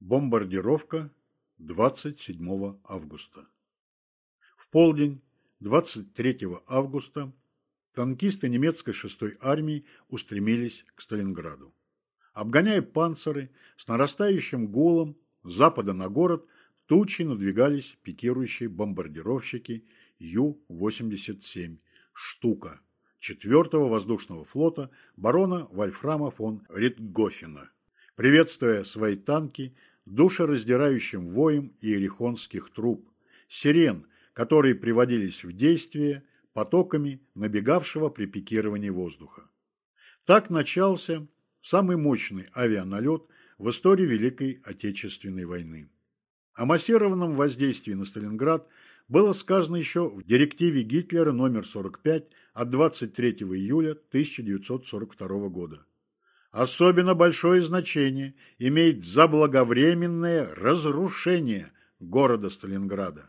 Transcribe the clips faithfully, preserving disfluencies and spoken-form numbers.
Бомбардировка двадцать седьмого августа. В полдень двадцать третьего августа танкисты немецкой шестой армии устремились к Сталинграду. Обгоняя панциры, с нарастающим гулом с запада на город тучей надвигались пикирующие бомбардировщики Ю восемьдесят семь «Штука» четвёртого воздушного флота барона Вольфрама фон Ритгофена, приветствуя свои танки душераздирающим воем иерихонских труб, сирен, которые приводились в действие потоками набегавшего при пикировании воздуха. Так начался самый мощный авианалет в истории Великой Отечественной войны. О массированном воздействии на Сталинград было сказано еще в директиве Гитлера номер сорок пять от двадцать третьего июля тысяча девятьсот сорок второго года. Особенно большое значение имеет заблаговременное разрушение города Сталинграда.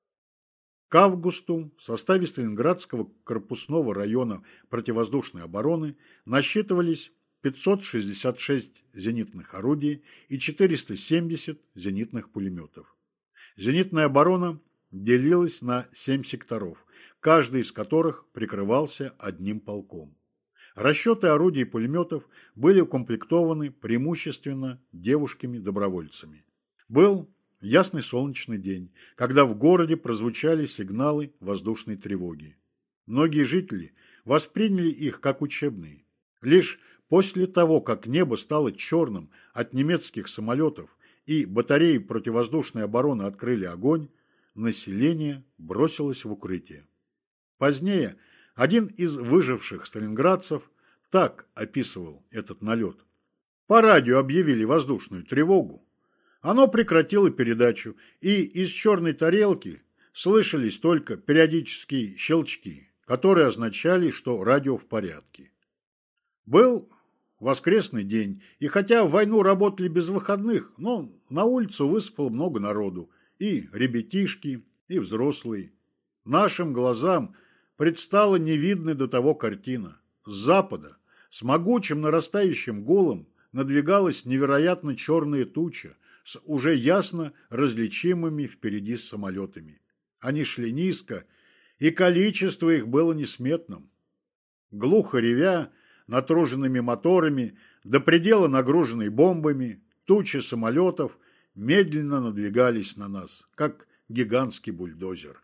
К августу в составе Сталинградского корпусного района противовоздушной обороны насчитывались пятьсот шестьдесят шесть зенитных орудий и четыреста семьдесят зенитных пулеметов. Зенитная оборона делилась на семь секторов, каждый из которых прикрывался одним полком. Расчеты орудий и пулеметов были укомплектованы преимущественно девушками-добровольцами. Был ясный солнечный день, когда в городе прозвучали сигналы воздушной тревоги. Многие жители восприняли их как учебные. Лишь после того, как небо стало черным от немецких самолетов и батареи противовоздушной обороны открыли огонь, население бросилось в укрытие. Позднее один из выживших сталинградцев так описывал этот налет. По радио объявили воздушную тревогу. Оно прекратило передачу, и из черной тарелки слышались только периодические щелчки, которые означали, что радио в порядке. Был воскресный день, и хотя в войну работали без выходных, но на улицу высыпало много народу, и ребятишки, и взрослые. Нашим глазам предстала невидная до того картина. С запада, с могучим нарастающим гулом, надвигалась невероятно черная туча с уже ясно различимыми впереди самолетами. Они шли низко, и количество их было несметным. Глухо ревя, натруженными моторами, до предела нагруженной бомбами, тучи самолетов медленно надвигались на нас, как гигантский бульдозер.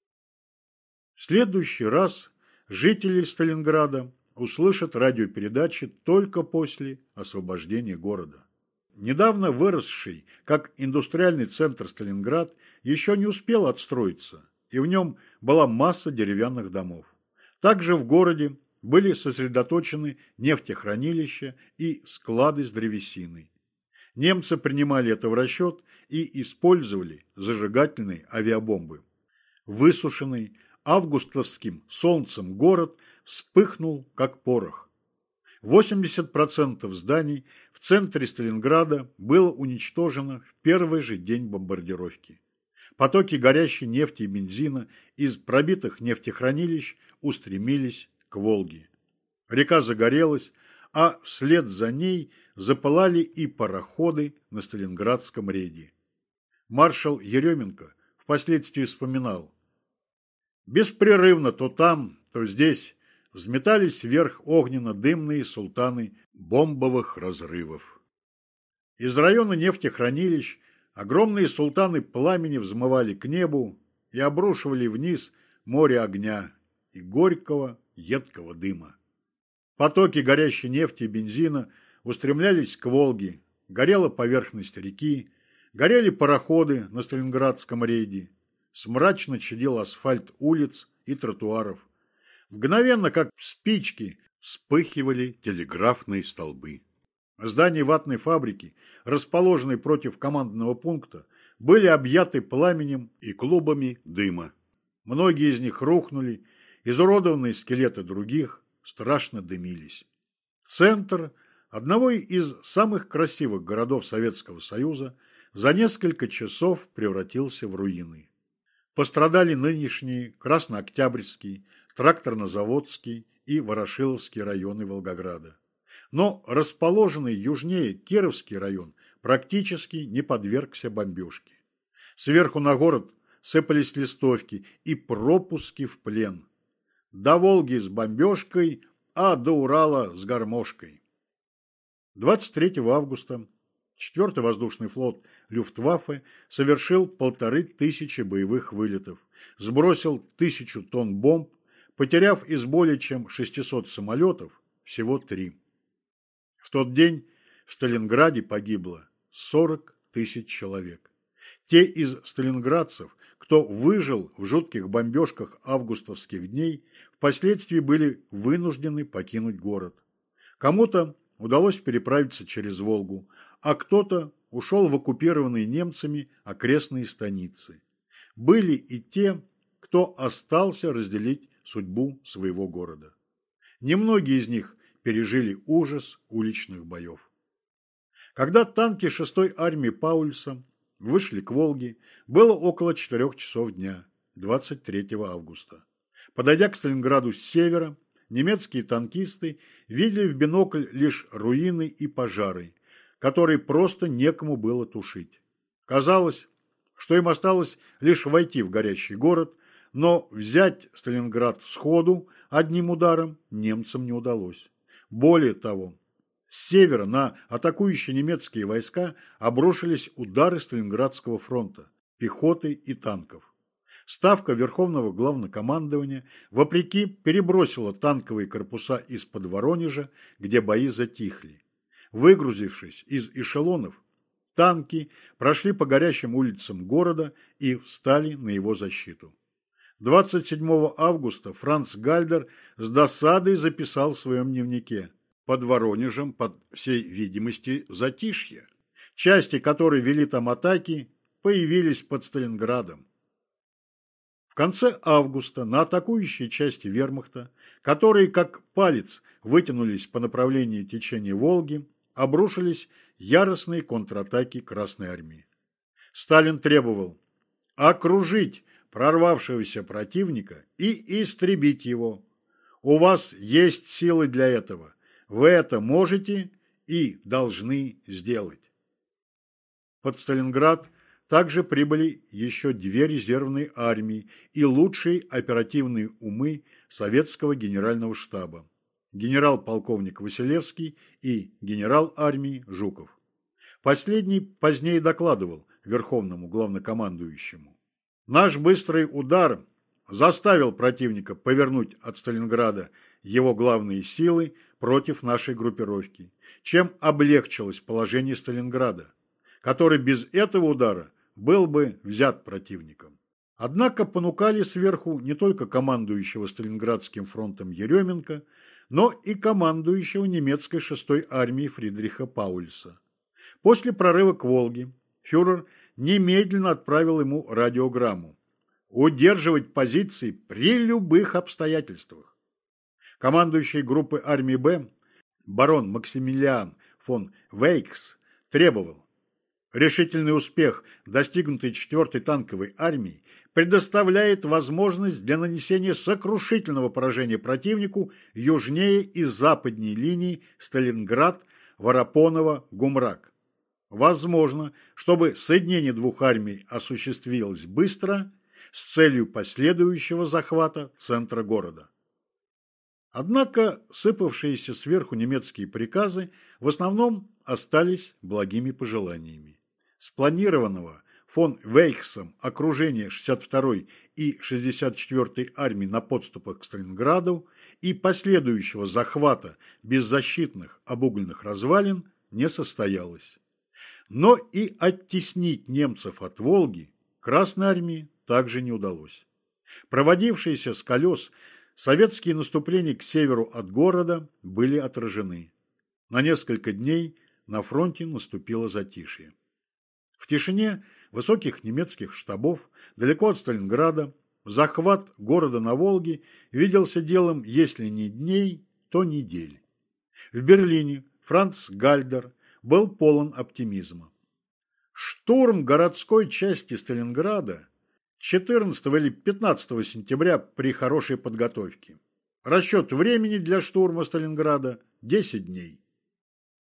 В следующий раз жители Сталинграда услышат радиопередачи только после освобождения города. Недавно выросший, как индустриальный центр Сталинград, еще не успел отстроиться, и в нем была масса деревянных домов. Также в городе были сосредоточены нефтехранилища и склады с древесиной. Немцы принимали это в расчет и использовали зажигательные авиабомбы. Высушенный августовским солнцем город вспыхнул, как порох. восемьдесят процентов зданий в центре Сталинграда было уничтожено в первый же день бомбардировки. Потоки горящей нефти и бензина из пробитых нефтехранилищ устремились к Волге. Река загорелась, а вслед за ней запылали и пароходы на Сталинградском рейде. Маршал Еременко впоследствии вспоминал: беспрерывно то там, то здесь взметались вверх огненно-дымные султаны бомбовых разрывов. Из района нефтехранилищ огромные султаны пламени взмывали к небу и обрушивали вниз море огня и горького едкого дыма. Потоки горящей нефти и бензина устремлялись к Волге, горела поверхность реки, горели пароходы на Сталинградском рейде, смрачно чадил асфальт улиц и тротуаров. Мгновенно, как спички, вспыхивали телеграфные столбы. Здания ватной фабрики, расположенные против командного пункта, были объяты пламенем и клубами дыма. Многие из них рухнули, изуродованные скелеты других страшно дымились. Центр одного из самых красивых городов Советского Союза за несколько часов превратился в руины. Пострадали нынешние Краснооктябрьский, Тракторно-Заводский и Ворошиловский районы Волгограда. Но расположенный южнее Кировский район практически не подвергся бомбежке. Сверху на город сыпались листовки и пропуски в плен. До Волги с бомбежкой, а до Урала с гармошкой. двадцать третьего августа четвёртый воздушный флот Люфтваффе совершил полторы тысячи боевых вылетов, сбросил тысячу тонн бомб, потеряв из более чем шестисот самолетов всего три. В тот день в Сталинграде погибло сорок тысяч человек. Те из сталинградцев, кто выжил в жутких бомбежках августовских дней, впоследствии были вынуждены покинуть город. Кому-то удалось переправиться через Волгу, а кто-то ушел в оккупированные немцами окрестные станицы. Были и те, кто остался разделить судьбу своего города. Немногие из них пережили ужас уличных боев. Когда танки шестой армии Паульса вышли к Волге, было около четырех часов дня, двадцать третьего августа. Подойдя к Сталинграду с севера, немецкие танкисты видели в бинокль лишь руины и пожары, которые просто некому было тушить. Казалось, что им осталось лишь войти в горящий город, но взять Сталинград сходу одним ударом немцам не удалось. Более того, с севера на атакующие немецкие войска обрушились удары Сталинградского фронта, пехоты и танков. Ставка Верховного Главнокомандования, вопреки, перебросила танковые корпуса из-под Воронежа, где бои затихли. Выгрузившись из эшелонов, танки прошли по горящим улицам города и встали на его защиту. двадцать седьмого августа Франц Гальдер с досадой записал в своем дневнике: «Под Воронежем, по всей видимости, затишье. Части, которые вели там атаки, появились под Сталинградом». В конце августа на атакующие части вермахта, которые как палец вытянулись по направлению течения Волги, обрушились яростные контратаки Красной армии. Сталин требовал окружить прорвавшегося противника и истребить его. У вас есть силы для этого. Вы это можете и должны сделать. Под Сталинград также прибыли еще две резервные армии и лучшие оперативные умы советского генерального штаба: генерал-полковник Василевский и генерал армии Жуков. Последний позднее докладывал Верховному Главнокомандующему: «Наш быстрый удар заставил противника повернуть от Сталинграда его главные силы против нашей группировки, чем облегчилось положение Сталинграда, который без этого удара был бы взят противником». Однако понукали сверху не только командующего Сталинградским фронтом Еременко, но и командующего немецкой шестой армией Фридриха Паульса. После прорыва к Волге фюрер немедленно отправил ему радиограмму: удерживать позиции при любых обстоятельствах. Командующий группы армии Б барон Максимилиан фон Вейкс требовал: решительный успех, достигнутый четвёртой танковой армией, предоставляет возможность для нанесения сокрушительного поражения противнику южнее и западней линии Сталинград-Воропоново-Гумрак. Возможно, чтобы соединение двух армий осуществилось быстро, с целью последующего захвата центра города. Однако сыпавшиеся сверху немецкие приказы в основном остались благими пожеланиями. Спланированного фон Вейхсом окружения шестьдесят второй и шестьдесят четвёртой армии на подступах к Сталинграду и последующего захвата беззащитных обугленных развалин не состоялось. Но и оттеснить немцев от Волги Красной армии также не удалось. Проводившиеся с колес советские наступления к северу от города были отражены. На несколько дней на фронте наступило затишье. В тишине высоких немецких штабов, далеко от Сталинграда, захват города на Волге виделся делом, если не дней, то недель. В Берлине Франц Гальдер был полон оптимизма. Штурм городской части Сталинграда четырнадцатого или пятнадцатого сентября при хорошей подготовке. Расчет времени для штурма Сталинграда – десять дней.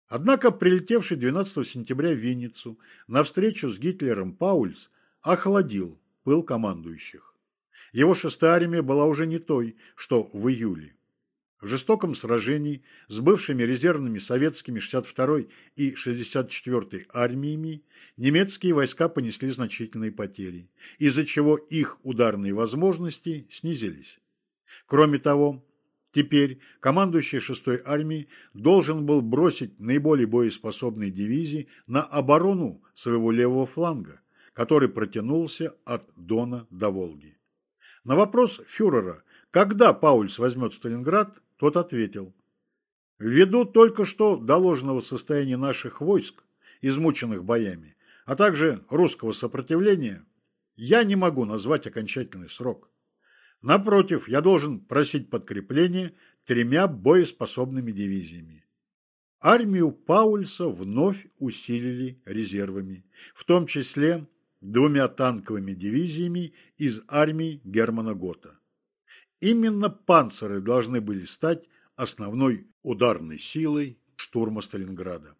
Однако прилетевший двенадцатого сентября в Винницу на встречу с Гитлером Паульс охладил пыл командующих. Его шестая армия была уже не той, что в июле. В жестоком сражении с бывшими резервными советскими шестьдесят второй и шестьдесят четвёртой армиями немецкие войска понесли значительные потери, из-за чего их ударные возможности снизились. Кроме того, теперь командующий шестой армией должен был бросить наиболее боеспособные дивизии на оборону своего левого фланга, который протянулся от Дона до Волги. На вопрос фюрера, когда Паульс возьмет Сталинград, тот ответил: «Ввиду только что доложенного состояния наших войск, измученных боями, а также русского сопротивления, я не могу назвать окончательный срок. Напротив, я должен просить подкрепления тремя боеспособными дивизиями». Армию Паульса вновь усилили резервами, в том числе двумя танковыми дивизиями из армии Германа Гота. Именно панциры должны были стать основной ударной силой штурма Сталинграда.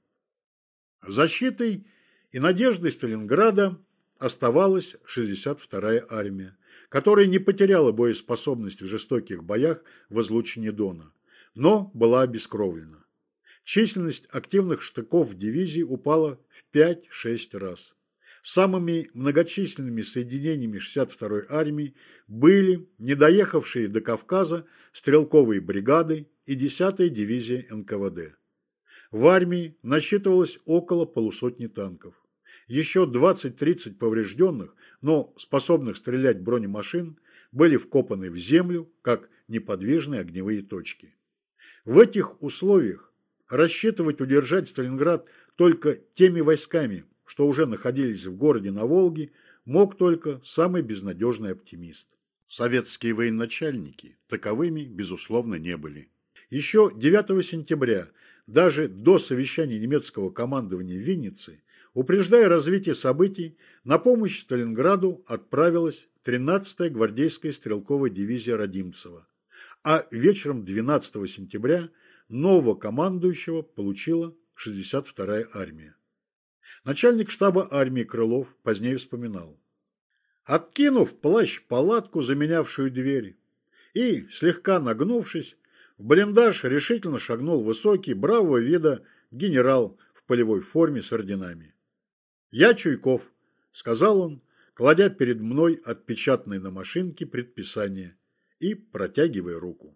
Защитой и надеждой Сталинграда оставалась шестьдесят вторая армия, которая не потеряла боеспособность в жестоких боях в излучине Дона, но была обескровлена. Численность активных штыков в дивизии упала в пять-шесть раз. Самыми многочисленными соединениями шестьдесят второй армии были не доехавшие до Кавказа стрелковые бригады и десятая дивизия эн ка вэ дэ. В армии насчитывалось около полусотни танков. Еще двадцать-тридцать поврежденных, но способных стрелять бронемашин, были вкопаны в землю, как неподвижные огневые точки. В этих условиях рассчитывать удержать Сталинград только теми войсками, что уже находились в городе на Волге, мог только самый безнадежный оптимист. Советские военачальники таковыми, безусловно, не были. Еще девятого сентября, даже до совещания немецкого командования в Виннице, упреждая развитие событий, на помощь Сталинграду отправилась тринадцатая гвардейская стрелковая дивизия Родимцева, а вечером двенадцатого сентября нового командующего получила шестьдесят вторая армия. Начальник штаба армии Крылов позднее вспоминал: «Откинув плащ-палатку, заменявшую дверь, и, слегка нагнувшись, в блиндаж решительно шагнул высокий, бравого вида генерал в полевой форме с орденами. «Я Чуйков», — сказал он, кладя перед мной отпечатанное на машинке предписание и протягивая руку.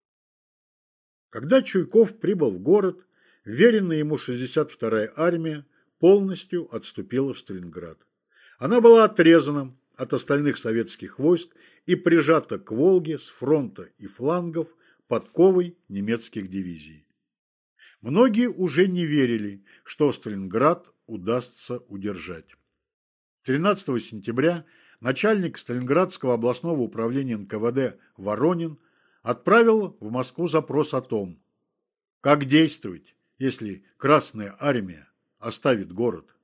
Когда Чуйков прибыл в город, веренная ему шестьдесят вторая армия полностью отступила в Сталинград. Она была отрезана от остальных советских войск и прижата к Волге с фронта и флангов подковой немецких дивизий. Многие уже не верили, что Сталинград удастся удержать. тринадцатого сентября начальник Сталинградского областного управления эн ка вэ дэ Воронин отправил в Москву запрос о том, как действовать, если Красная армия оставит город.